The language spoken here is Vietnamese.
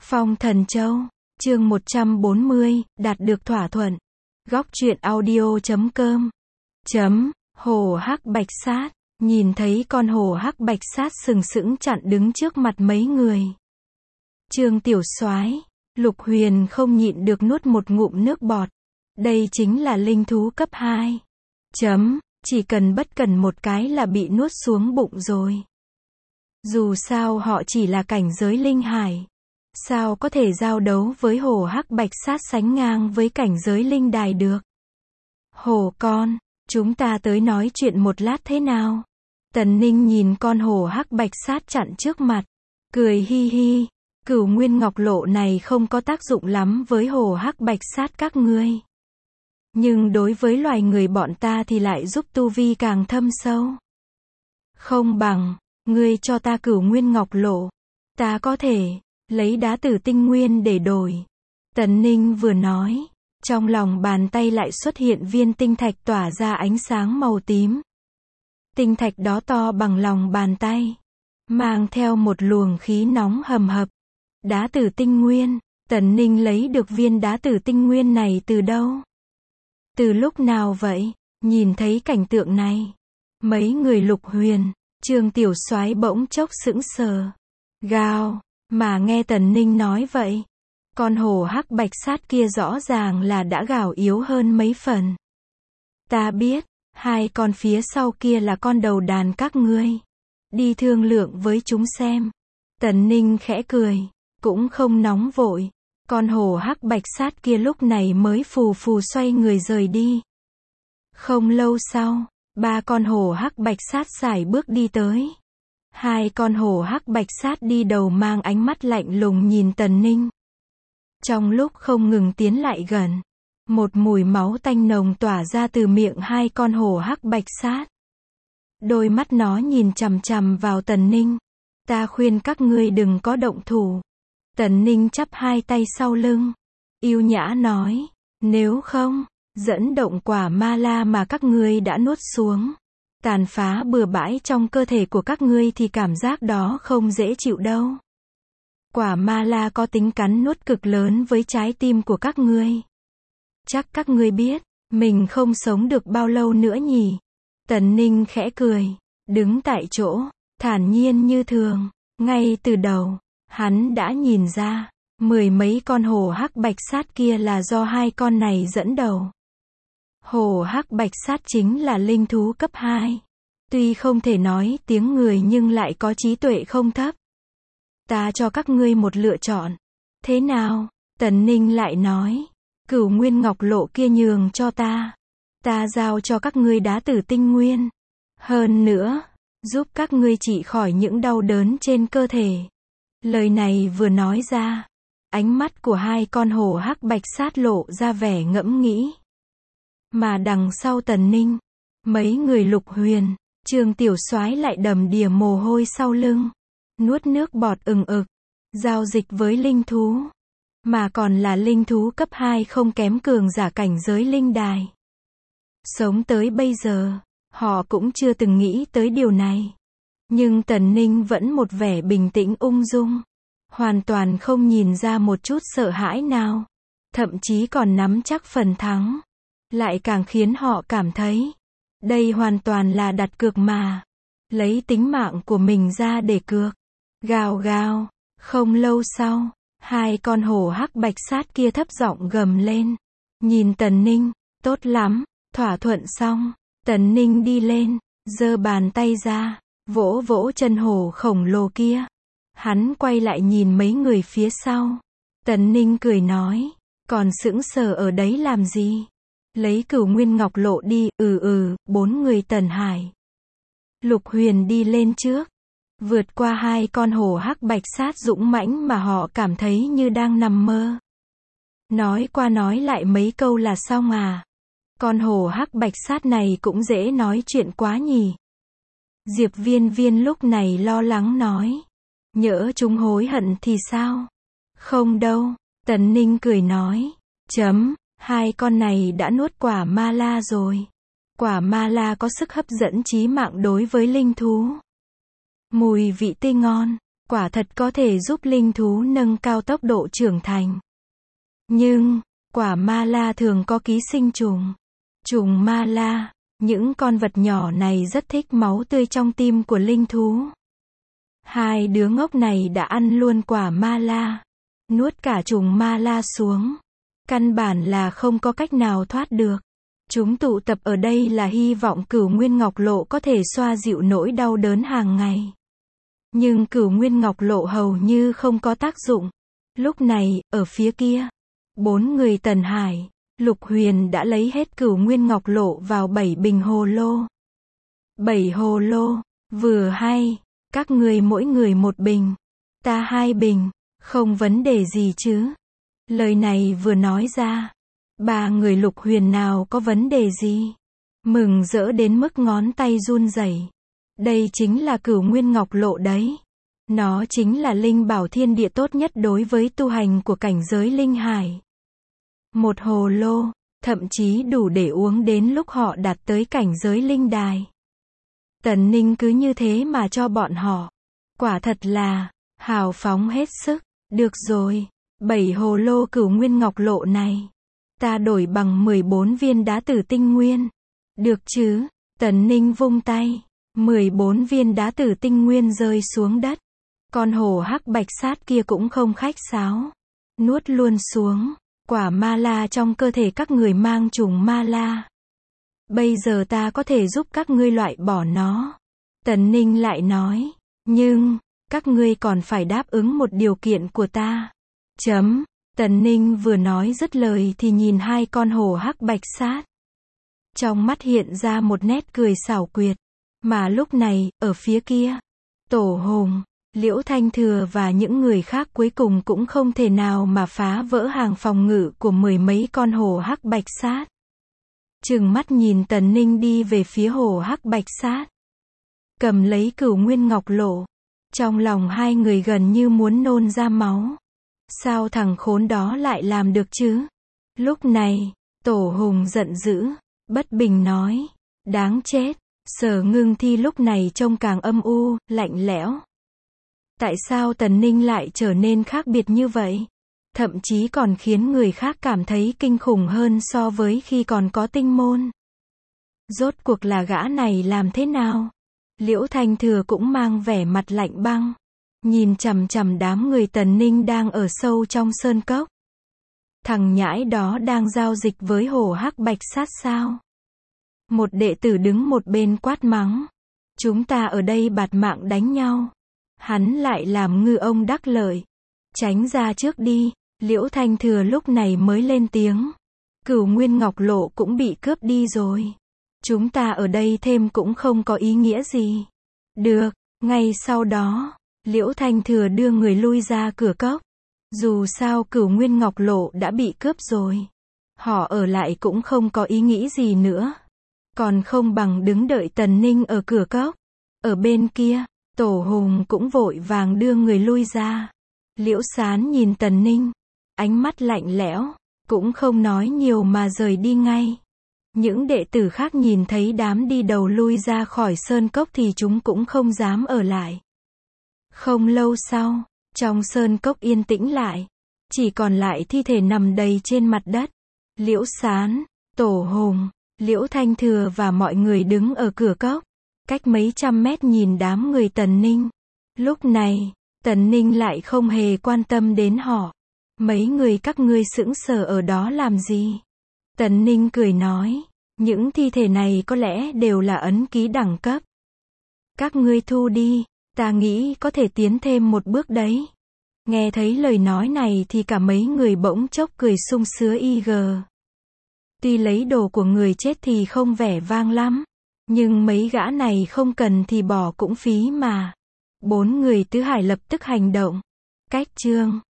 Phong Thần Châu, chương 140, đạt được thỏa thuận. Góc truyện audio.com. Hổ hắc bạch sát, nhìn thấy con hổ hắc bạch sát sừng sững chặn đứng trước mặt mấy người. Trương Tiểu Soái, Lục Huyền không nhịn được nuốt một ngụm nước bọt. Đây chính là linh thú cấp 2. Chỉ cần bất cần một cái là bị nuốt xuống bụng rồi. Dù sao họ chỉ là cảnh giới linh hải. Sao có thể giao đấu với hổ hắc bạch sát sánh ngang với cảnh giới linh đài được? Hổ con, chúng ta tới nói chuyện một lát thế nào? Tần Ninh nhìn con hổ hắc bạch sát chặn trước mặt. Cười hi hi, Cửu Nguyên Ngọc Lộ này không có tác dụng lắm với hổ hắc bạch sát các ngươi. Nhưng đối với loài người bọn ta thì lại giúp tu vi càng thâm sâu. Không bằng, ngươi cho ta Cửu Nguyên Ngọc Lộ. Ta có thể lấy đá tử tinh nguyên để đổi. Tần Ninh vừa nói, trong lòng bàn tay lại xuất hiện viên tinh thạch tỏa ra ánh sáng màu tím. Tinh thạch đó to bằng lòng bàn tay, mang theo một luồng khí nóng hầm hập. Đá tử tinh nguyên, Tần Ninh lấy được viên đá tử tinh nguyên này từ đâu? Từ lúc nào vậy? Nhìn thấy cảnh tượng này, mấy người Lục Huyền, Trương Tiểu Soái bỗng chốc sững sờ. Gào, mà nghe Tần Ninh nói vậy, con hổ hắc bạch sát kia rõ ràng là đã gào yếu hơn mấy phần. Ta biết, hai con phía sau kia là con đầu đàn các ngươi. Đi thương lượng với chúng xem. Tần Ninh khẽ cười, cũng không nóng vội. Con hổ hắc bạch sát kia lúc này mới phù phù xoay người rời đi. Không lâu sau, ba con hổ hắc bạch sát sải bước đi tới. Hai con hổ hắc bạch sát đi đầu mang ánh mắt lạnh lùng nhìn Tần Ninh. Trong lúc không ngừng tiến lại gần, một mùi máu tanh nồng tỏa ra từ miệng hai con hổ hắc bạch sát. Đôi mắt nó nhìn chằm chằm vào Tần Ninh. Ta khuyên các ngươi đừng có động thủ. Tần Ninh chắp hai tay sau lưng, yêu nhã nói, nếu không, dẫn động quả ma la mà các ngươi đã nuốt xuống, tàn phá bừa bãi trong cơ thể của các ngươi thì cảm giác đó không dễ chịu đâu. Quả ma la có tính cắn nuốt cực lớn với trái tim của các ngươi. Chắc các ngươi biết, mình không sống được bao lâu nữa nhỉ? Tần Ninh khẽ cười, đứng tại chỗ, thản nhiên như thường. Ngay từ đầu, hắn đã nhìn ra, mười mấy con hổ hắc bạch sát kia là do hai con này dẫn đầu. Hổ hắc bạch sát chính là linh thú cấp 2. Tuy không thể nói tiếng người nhưng lại có trí tuệ không thấp. Ta cho các ngươi một lựa chọn. Thế nào? Tần Ninh lại nói, Cửu Nguyên Ngọc Lộ kia nhường cho ta. Ta giao cho các ngươi đá tử tinh nguyên. Hơn nữa, giúp các ngươi trị khỏi những đau đớn trên cơ thể. Lời này vừa nói ra, ánh mắt của hai con hổ hắc bạch sát lộ ra vẻ ngẫm nghĩ. Mà đằng sau Tần Ninh, mấy người Lục Huyền, Trương Tiểu Soái lại đầm đìa mồ hôi sau lưng, nuốt nước bọt ừng ực. Giao dịch với linh thú, mà còn là linh thú cấp 2 không kém cường giả cảnh giới linh đài. Sống tới bây giờ, họ cũng chưa từng nghĩ tới điều này. Nhưng Tần Ninh vẫn một vẻ bình tĩnh ung dung, hoàn toàn không nhìn ra một chút sợ hãi nào, thậm chí còn nắm chắc phần thắng. Lại càng khiến họ cảm thấy, đây hoàn toàn là đặt cược mà, lấy tính mạng của mình ra để cược. Gào gào, không lâu sau, hai con hổ hắc bạch sát kia thấp giọng gầm lên. Nhìn Tần Ninh, tốt lắm, thỏa thuận xong, Tần Ninh đi lên, giơ bàn tay ra, vỗ vỗ chân hổ khổng lồ kia. Hắn quay lại nhìn mấy người phía sau. Tần Ninh cười nói, còn sững sờ ở đấy làm gì? Lấy Cửu Nguyên Ngọc Lộ đi. Bốn người Tần Hải, Lục Huyền đi lên trước, vượt qua hai con hổ hắc bạch sát dũng mãnh mà họ cảm thấy như đang nằm mơ. Nói qua nói lại mấy câu là xong à? Con hổ hắc bạch sát này cũng dễ nói chuyện quá nhỉ? Diệp Viên Viên lúc này lo lắng nói, nhỡ chúng hối hận thì sao? Không đâu, Tần Ninh cười nói, hai con này đã nuốt quả ma la rồi. Quả ma la có sức hấp dẫn chí mạng đối với linh thú. Mùi vị tươi ngon, quả thật có thể giúp linh thú nâng cao tốc độ trưởng thành. Nhưng, quả ma la thường có ký sinh trùng. Trùng ma la, những con vật nhỏ này rất thích máu tươi trong tim của linh thú. Hai đứa ngốc này đã ăn luôn quả ma la, nuốt cả trùng ma la xuống. Căn bản là không có cách nào thoát được. Chúng tụ tập ở đây là hy vọng Cửu Nguyên Ngọc Lộ có thể xoa dịu nỗi đau đớn hàng ngày. Nhưng Cửu Nguyên Ngọc Lộ hầu như không có tác dụng. Lúc này, ở phía kia, 4 người Tần Hải, Lục Huyền đã lấy hết Cửu Nguyên Ngọc Lộ vào 7 bình hồ lô. 7 hồ lô, vừa hay, các ngươi mỗi người 1 bình, ta 2 bình, không vấn đề gì chứ. Lời này vừa nói ra, 3 người Lục Huyền nào có vấn đề gì. Mừng rỡ đến mức ngón tay run rẩy. Đây chính là Cửu Nguyên Ngọc Lộ đấy. Nó chính là linh bảo thiên địa tốt nhất đối với tu hành của cảnh giới linh hải. 1 hồ lô, thậm chí đủ để uống đến lúc họ đạt tới cảnh giới linh đài. Tần Ninh cứ như thế mà cho bọn họ. Quả thật là, hào phóng hết sức. Được rồi, 7 hồ lô Cửu Nguyên Ngọc Lộ này, ta đổi bằng 14 viên đá tử tinh nguyên. Được chứ? Tần Ninh vung tay. 14 viên đá tử tinh nguyên rơi xuống đất. Con hổ hắc bạch sát kia cũng không khách sáo. Nuốt luôn xuống. Quả ma la trong cơ thể các người mang trùng ma la. Bây giờ ta có thể giúp các ngươi loại bỏ nó. Tần Ninh lại nói. Nhưng, các ngươi còn phải đáp ứng một điều kiện của ta. Tần Ninh vừa nói dứt lời thì nhìn hai con hổ hắc bạch sát. Trong mắt hiện ra một nét cười xảo quyệt. Mà lúc này, ở phía kia, Tổ Hùng, Liễu Thanh Thừa và những người khác cuối cùng cũng không thể nào mà phá vỡ hàng phòng ngự của 10 mấy con hổ hắc bạch sát. Trừng mắt nhìn Tần Ninh đi về phía hổ hắc bạch sát. Cầm lấy Cửu Nguyên Ngọc Lộ. Trong lòng hai người gần như muốn nôn ra máu. Sao thằng khốn đó lại làm được chứ? Lúc này, Tổ Hùng giận dữ, bất bình nói. Đáng chết. Sở Ngưng Thi lúc này trông càng âm u, lạnh lẽo. Tại sao Tần Ninh lại trở nên khác biệt như vậy? Thậm chí còn khiến người khác cảm thấy kinh khủng hơn so với khi còn có tinh môn. Rốt cuộc là gã này làm thế nào? Liễu Thanh Thừa cũng mang vẻ mặt lạnh băng. Nhìn chằm chằm đám người Tần Ninh đang ở sâu trong sơn cốc. Thằng nhãi đó đang giao dịch với hổ hắc bạch sát sao? Một đệ tử đứng một bên quát mắng. Chúng ta ở đây bạt mạng đánh nhau. Hắn lại làm ngư ông đắc lợi. Tránh ra trước đi. Liễu Thanh Thừa lúc này mới lên tiếng. Cửu Nguyên Ngọc Lộ cũng bị cướp đi rồi. Chúng ta ở đây thêm cũng không có ý nghĩa gì. Được, ngay sau đó, Liễu Thanh Thừa đưa người lui ra cửa cốc. Dù sao Cửu Nguyên Ngọc Lộ đã bị cướp rồi. Họ ở lại cũng không có ý nghĩ gì nữa. Còn không bằng đứng đợi Tần Ninh ở cửa cốc. Ở bên kia, Tổ Hùng cũng vội vàng đưa người lui ra. Liễu Sán nhìn Tần Ninh, ánh mắt lạnh lẽo, cũng không nói nhiều mà rời đi ngay. Những đệ tử khác nhìn thấy đám đi đầu lui ra khỏi sơn cốc thì chúng cũng không dám ở lại. Không lâu sau, trong sơn cốc yên tĩnh lại. Chỉ còn lại thi thể nằm đầy trên mặt đất. Liễu Sán, Tổ Hùng, Liễu Thanh Thừa và mọi người đứng ở cửa cốc. Cách mấy trăm mét nhìn đám người Tần Ninh. Lúc này, Tần Ninh lại không hề quan tâm đến họ. Mấy người các ngươi sững sờ ở đó làm gì? Tần Ninh cười nói. Những thi thể này có lẽ đều là ấn ký đẳng cấp. Các ngươi thu đi, ta nghĩ có thể tiến thêm một bước đấy. Nghe thấy lời nói này thì cả mấy người bỗng chốc cười sung sướng ig. Tuy lấy đồ của người chết thì không vẻ vang lắm. Nhưng mấy gã này không cần thì bỏ cũng phí mà. 4 người Tứ Hải lập tức hành động. Cách chương